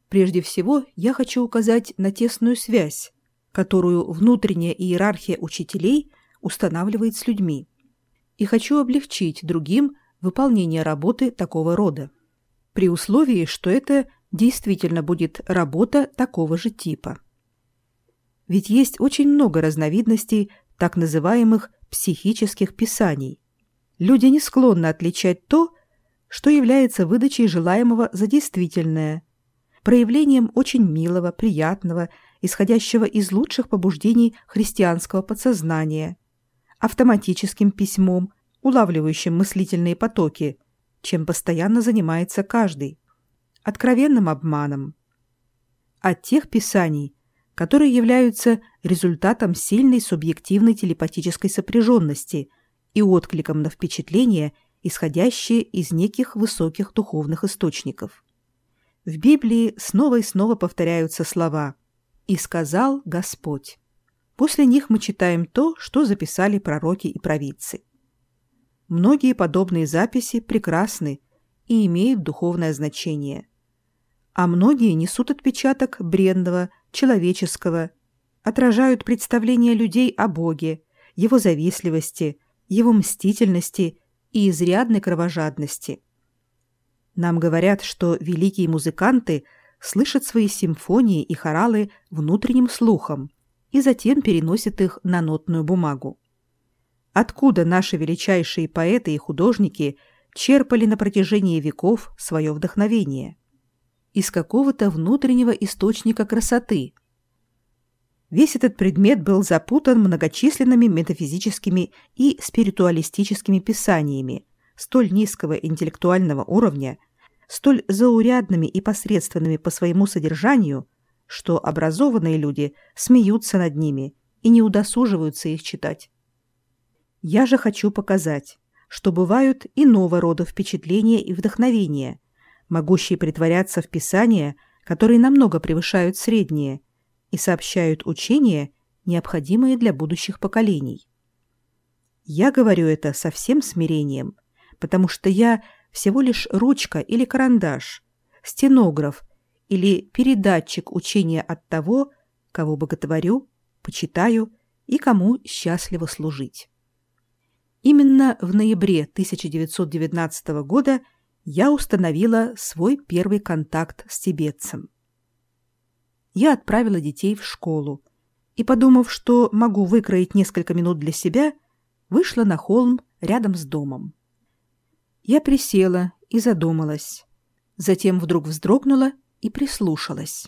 Прежде всего, я хочу указать на тесную связь, которую внутренняя иерархия учителей устанавливает с людьми, и хочу облегчить другим выполнение работы такого рода, при условии, что это действительно будет работа такого же типа. Ведь есть очень много разновидностей так называемых психических писаний. Люди не склонны отличать то, что является выдачей желаемого за действительное, проявлением очень милого, приятного, исходящего из лучших побуждений христианского подсознания, автоматическим письмом, улавливающим мыслительные потоки, чем постоянно занимается каждый, откровенным обманом. От тех писаний, которые являются результатом сильной субъективной телепатической сопряженности и откликом на впечатления, исходящие из неких высоких духовных источников. В Библии снова и снова повторяются слова «И сказал Господь». После них мы читаем то, что записали пророки и провидцы. Многие подобные записи прекрасны и имеют духовное значение, а многие несут отпечаток бренного, человеческого, отражают представления людей о Боге, его завистливости, его мстительности и изрядной кровожадности. Нам говорят, что великие музыканты слышат свои симфонии и хоралы внутренним слухом и затем переносят их на нотную бумагу. Откуда наши величайшие поэты и художники черпали на протяжении веков свое вдохновение? Из какого-то внутреннего источника красоты. Весь этот предмет был запутан многочисленными метафизическими и спиритуалистическими писаниями столь низкого интеллектуального уровня, столь заурядными и посредственными по своему содержанию, что образованные люди смеются над ними и не удосуживаются их читать. Я же хочу показать, что бывают иного рода впечатления и вдохновения, могущие притворяться в писания, которые намного превышают средние, и сообщают учения, необходимые для будущих поколений. Я говорю это со всем смирением, потому что я всего лишь ручка или карандаш, стенограф или передатчик учения от того, кого боготворю, почитаю и кому счастливо служить. Именно в ноябре 1919 года я установила свой первый контакт с тибетцем. Я отправила детей в школу и, подумав, что могу выкроить несколько минут для себя, вышла на холм рядом с домом. Я присела и задумалась, затем вдруг вздрогнула и прислушалась.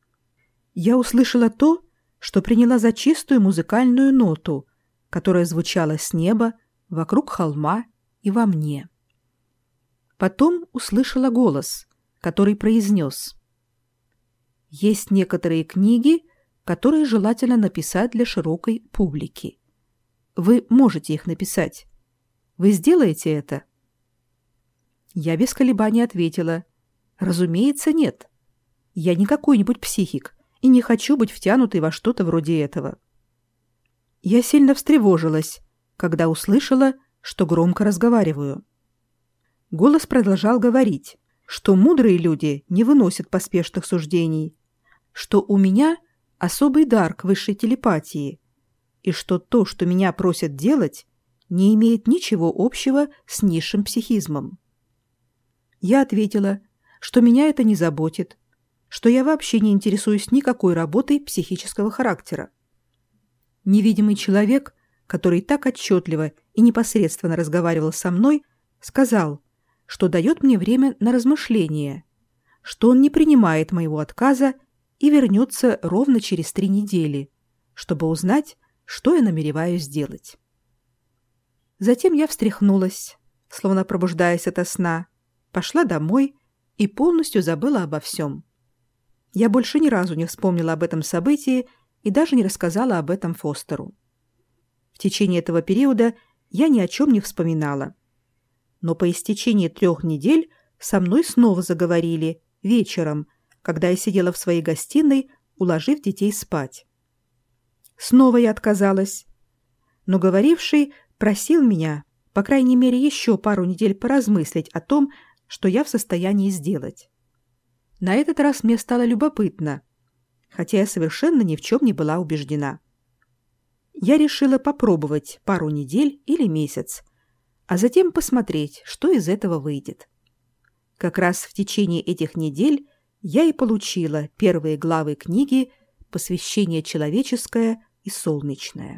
Я услышала то, что приняла за чистую музыкальную ноту, которая звучала с неба, вокруг холма и во мне. Потом услышала голос, который произнес: «Есть некоторые книги, которые желательно написать для широкой публики. Вы можете их написать. Вы сделаете это?» Я без колебаний ответила: «Разумеется, нет. Я не какой-нибудь психик и не хочу быть втянутой во что-то вроде этого». Я сильно встревожилась, когда услышала, что громко разговариваю. Голос продолжал говорить, что мудрые люди не выносят поспешных суждений, что у меня особый дар к высшей телепатии, и что то, что меня просят делать, не имеет ничего общего с низшим психизмом. Я ответила, что меня это не заботит, что я вообще не интересуюсь никакой работой психического характера. Невидимый человек, который так отчетливо и непосредственно разговаривал со мной, сказал, что дает мне время на размышление, что он не принимает моего отказа и вернется ровно через 3 недели, чтобы узнать, что я намереваюсь сделать. Затем я встряхнулась, словно пробуждаясь ото сна, пошла домой и полностью забыла обо всем. Я больше ни разу не вспомнила об этом событии и даже не рассказала об этом Фостеру. В течение этого периода я ни о чем не вспоминала. Но по истечении 3 недель со мной снова заговорили вечером, когда я сидела в своей гостиной, уложив детей спать. Снова я отказалась, но говоривший просил меня, по крайней мере, еще пару недель поразмыслить о том, что я в состоянии сделать. На этот раз мне стало любопытно, хотя я совершенно ни в чем не была убеждена. Я решила попробовать пару недель или месяц, а затем посмотреть, что из этого выйдет. Как раз в течение этих недель я и получила первые главы книги «Посвящение человеческое и солнечное».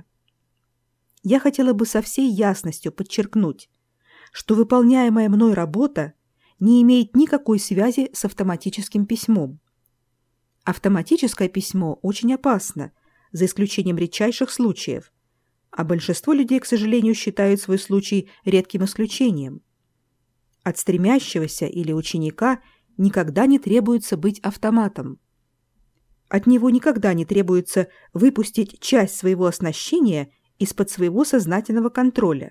Я хотела бы со всей ясностью подчеркнуть, что выполняемая мной работа не имеет никакой связи с автоматическим письмом. Автоматическое письмо очень опасно, за исключением редчайших случаев, а большинство людей, к сожалению, считают свой случай редким исключением. От стремящегося или ученика никогда не требуется быть автоматом. От него никогда не требуется выпустить часть своего оснащения из-под своего сознательного контроля.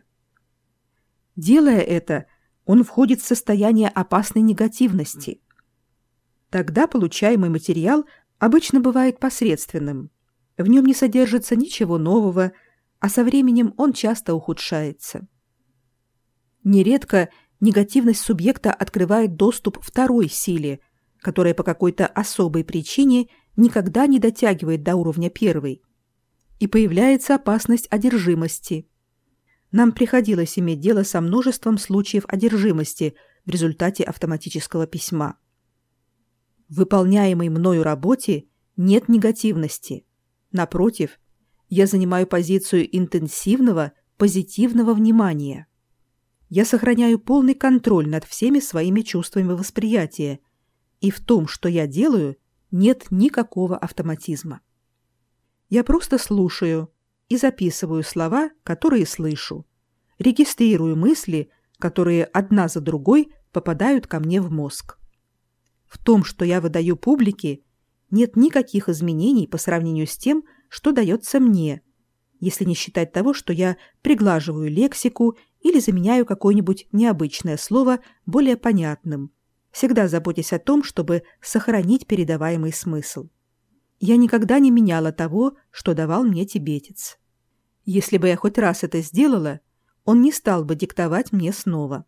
Делая это, он входит в состояние опасной негативности. Тогда получаемый материал обычно бывает посредственным. В нем не содержится ничего нового, а со временем он часто ухудшается. Нередко негативность субъекта открывает доступ второй силе, которая по какой-то особой причине никогда не дотягивает до уровня первой. И появляется опасность одержимости. Нам приходилось иметь дело со множеством случаев одержимости в результате автоматического письма. В выполняемой мною работе нет негативности. Напротив, я занимаю позицию интенсивного, позитивного внимания. Я сохраняю полный контроль над всеми своими чувствами восприятия, и в том, что я делаю, нет никакого автоматизма. Я просто слушаю и записываю слова, которые слышу, регистрирую мысли, которые одна за другой попадают ко мне в мозг. В том, что я выдаю публике, нет никаких изменений по сравнению с тем, что дается мне, если не считать того, что я приглаживаю лексику или заменяю какое-нибудь необычное слово более понятным, всегда заботясь о том, чтобы сохранить передаваемый смысл. Я никогда не меняла того, что давал мне тибетец. Если бы я хоть раз это сделала, он не стал бы диктовать мне снова.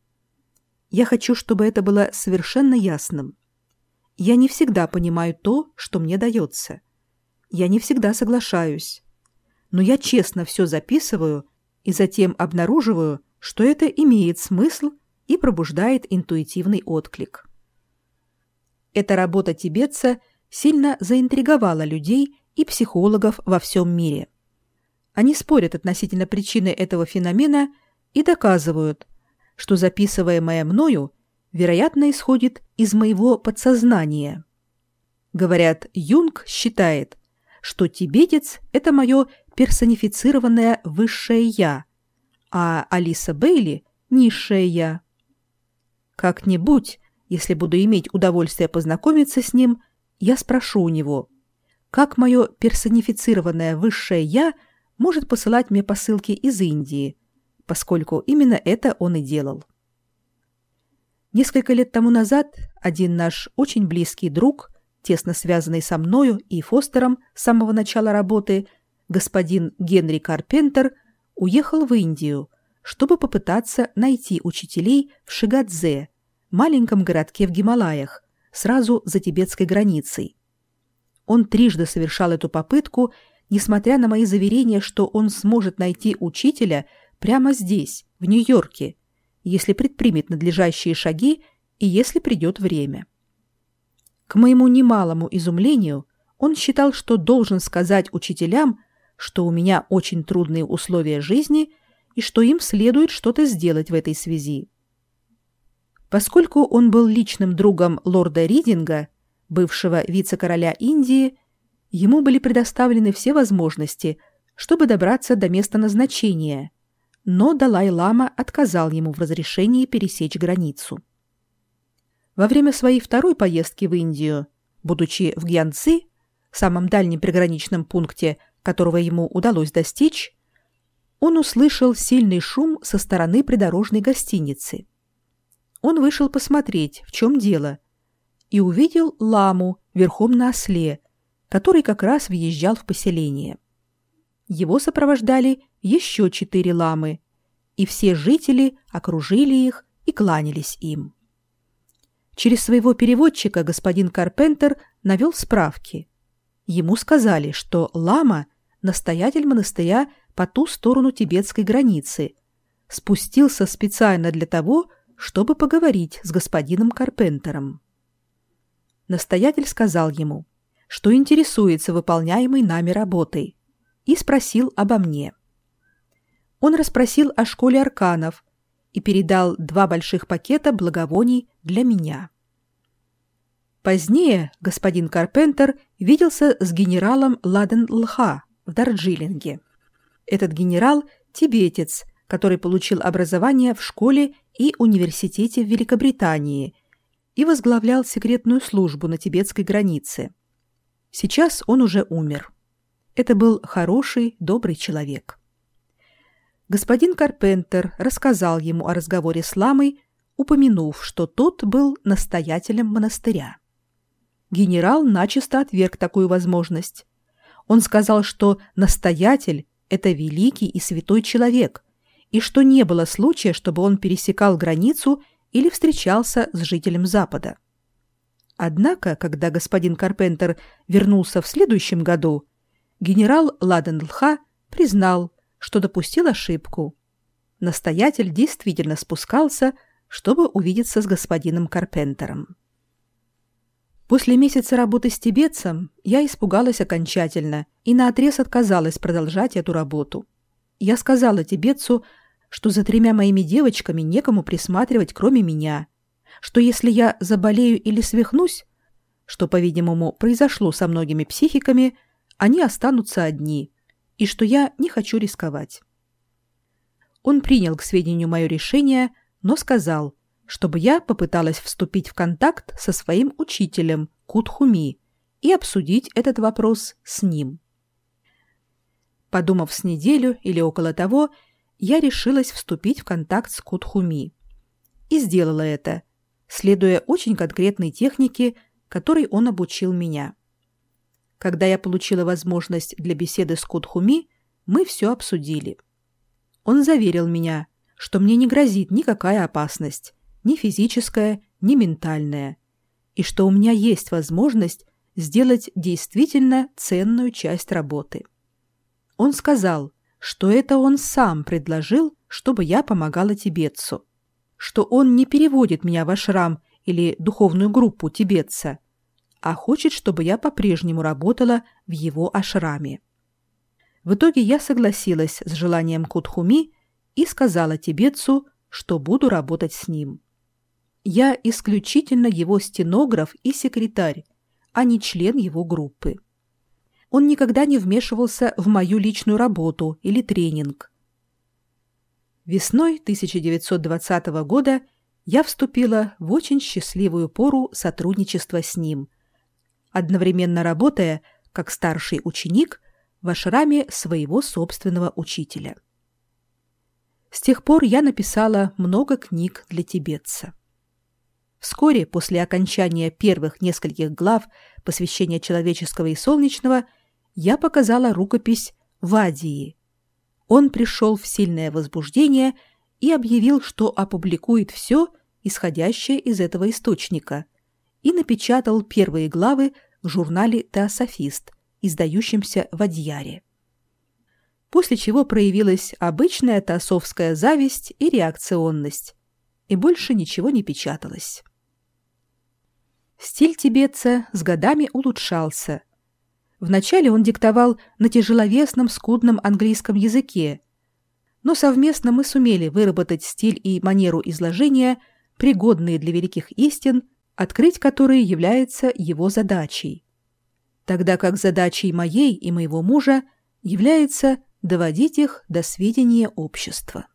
Я хочу, чтобы это было совершенно ясным. Я не всегда понимаю то, что мне дается. Я не всегда соглашаюсь. Но я честно все записываю и затем обнаруживаю, что это имеет смысл и пробуждает интуитивный отклик. Эта работа тибетца сильно заинтриговала людей и психологов во всем мире. Они спорят относительно причины этого феномена и доказывают, что записываемое мною, вероятно, исходит из моего подсознания. Говорят, Юнг считает, что тибетец – это мое персонифицированное высшее «я», а Алиса Бейли – низшее «я». Как-нибудь, если буду иметь удовольствие познакомиться с ним, я спрошу у него, как мое персонифицированное высшее «я» может посылать мне посылки из Индии, поскольку именно это он и делал. Несколько лет тому назад один наш очень близкий друг, тесно связанный со мною и Фостером с самого начала работы, господин Генри Карпентер, уехал в Индию, чтобы попытаться найти учителей в Шигадзе, маленьком городке в Гималаях, сразу за тибетской границей. Он трижды совершал эту попытку, несмотря на мои заверения, что он сможет найти учителя прямо здесь, в Нью-Йорке, если предпримет надлежащие шаги и если придет время. К моему немалому изумлению, он считал, что должен сказать учителям, что у меня очень трудные условия жизни и что им следует что-то сделать в этой связи. Поскольку он был личным другом лорда Ридинга, бывшего вице-короля Индии, ему были предоставлены все возможности, чтобы добраться до места назначения, но Далай-лама отказал ему в разрешении пересечь границу. Во время своей второй поездки в Индию, будучи в Гьянцзи, самом дальнем приграничном пункте, которого ему удалось достичь, он услышал сильный шум со стороны придорожной гостиницы. Он вышел посмотреть, в чем дело, и увидел ламу верхом на осле, который как раз въезжал в поселение. Его сопровождали еще 4 ламы, и все жители окружили их и кланялись им. Через своего переводчика господин Карпентер навел справки. Ему сказали, что лама, настоятель монастыря по ту сторону тибетской границы, спустился специально для того, чтобы поговорить с господином Карпентером. Настоятель сказал ему, что интересуется выполняемой нами работой, и спросил обо мне. Он расспросил о школе арканов и передал 2 больших пакета благовоний для меня. Позднее господин Карпентер виделся с генералом Ладен-Лха в Дарджилинге. Этот генерал – тибетец, который получил образование в школе и университете в Великобритании и возглавлял секретную службу на тибетской границе. Сейчас он уже умер. Это был хороший, добрый человек. Господин Карпентер рассказал ему о разговоре с ламой, упомянув, что тот был настоятелем монастыря. Генерал начисто отверг такую возможность. Он сказал, что настоятель – это великий и святой человек, и что не было случая, чтобы он пересекал границу или встречался с жителем Запада. Однако, когда господин Карпентер вернулся в следующем году, генерал Ладен-Лха признал, что допустил ошибку. Настоятель действительно спускался, чтобы увидеться с господином Карпентером. После месяца работы с тибетцем я испугалась окончательно и наотрез отказалась продолжать эту работу. Я сказала тибетцу, что за 3 моими девочками некому присматривать, кроме меня, что если я заболею или свихнусь, что, по-видимому, произошло со многими психиками, они останутся одни, и что я не хочу рисковать. Он принял к сведению мое решение, но сказал, чтобы я попыталась вступить в контакт со своим учителем Кутхуми и обсудить этот вопрос с ним. Подумав с неделю или около того, я решилась вступить в контакт с Кутхуми. И сделала это, следуя очень конкретной технике, которой он обучил меня. Когда я получила возможность для беседы с Кутхуми, мы все обсудили. Он заверил меня, что мне не грозит никакая опасность, ни физическая, ни ментальная, и что у меня есть возможность сделать действительно ценную часть работы. Он сказал, что это он сам предложил, чтобы я помогала тибетцу, что он не переводит меня в ашрам или духовную группу тибетца, а хочет, чтобы я по-прежнему работала в его ашраме. В итоге я согласилась с желанием Кутхуми и сказала тибетцу, что буду работать с ним. Я исключительно его стенограф и секретарь, а не член его группы. Он никогда не вмешивался в мою личную работу или тренинг. Весной 1920 года я вступила в очень счастливую пору сотрудничества с ним, одновременно работая, как старший ученик, в ашраме своего собственного учителя. С тех пор я написала много книг для тибетца. Вскоре после окончания первых нескольких глав посвящения человеческого и солнечного я показала рукопись Вадии. Он пришел в сильное возбуждение и объявил, что опубликует все, исходящее из этого источника, и напечатал первые главы в журнале «Теософист», издающемся в Адьяре. После чего проявилась обычная теософская зависть и реакционность, и больше ничего не печаталось. Стиль тибетца с годами улучшался. Вначале он диктовал на тяжеловесном, скудном английском языке, но совместно мы сумели выработать стиль и манеру изложения, пригодные для великих истин, открыть которые является его задачей, тогда как задачей моей и моего мужа является доводить их до сведения общества.